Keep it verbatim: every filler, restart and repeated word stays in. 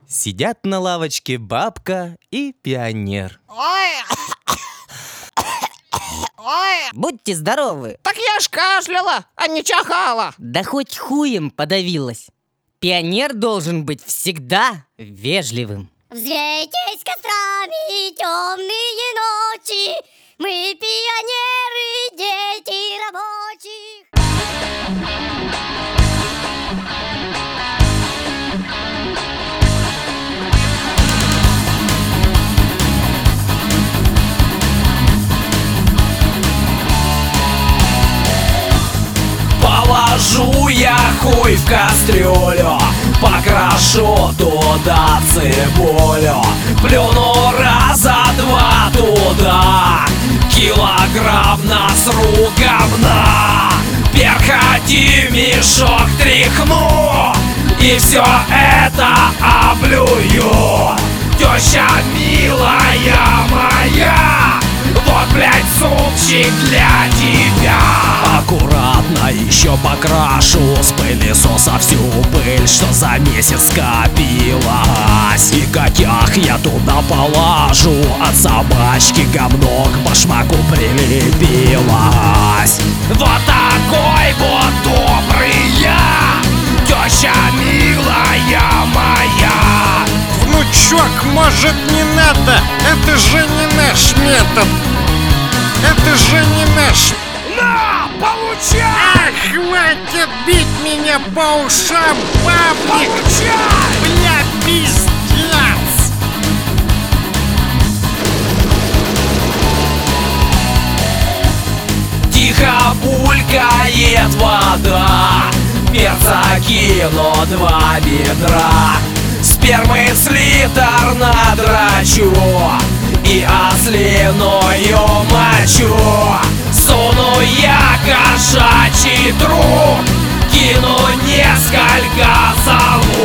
Сидят на лавочке бабка и пионер. Ой. Ой. Будьте здоровы. Так я ж кашляла, а не чихала. Да хоть хуем подавилась. Пионер должен быть всегда вежливым. Взвейтесь кострами темные ночи, мы пионеры, дети рабочих. Положу я хуй в кастрюлю, покрашу туда цибулю, плюну раза два туда, килограмм насру говна, перхоти мешок тряхну и все это облюю. Теща милая моя, вот, блядь, супчик для тебя. Аккуратно еще покрашу с пылесоса всю пыль, что за месяц скопилась. И котях я туда положу, от собачки говно к башмаку прилепилось. Вот такой вот добрый я, теща милая моя. Внучок, может, не надо? Это же не наш метод. Это же не наш. На, получай! А, хватит бить меня по ушам, бабник! Получай! Бля, пиздец! Тихо булькает вода, перца кину два ведра, спермы с литр надрачу и ослиную мочу. Суну я кошачий труп, кину несколько залу.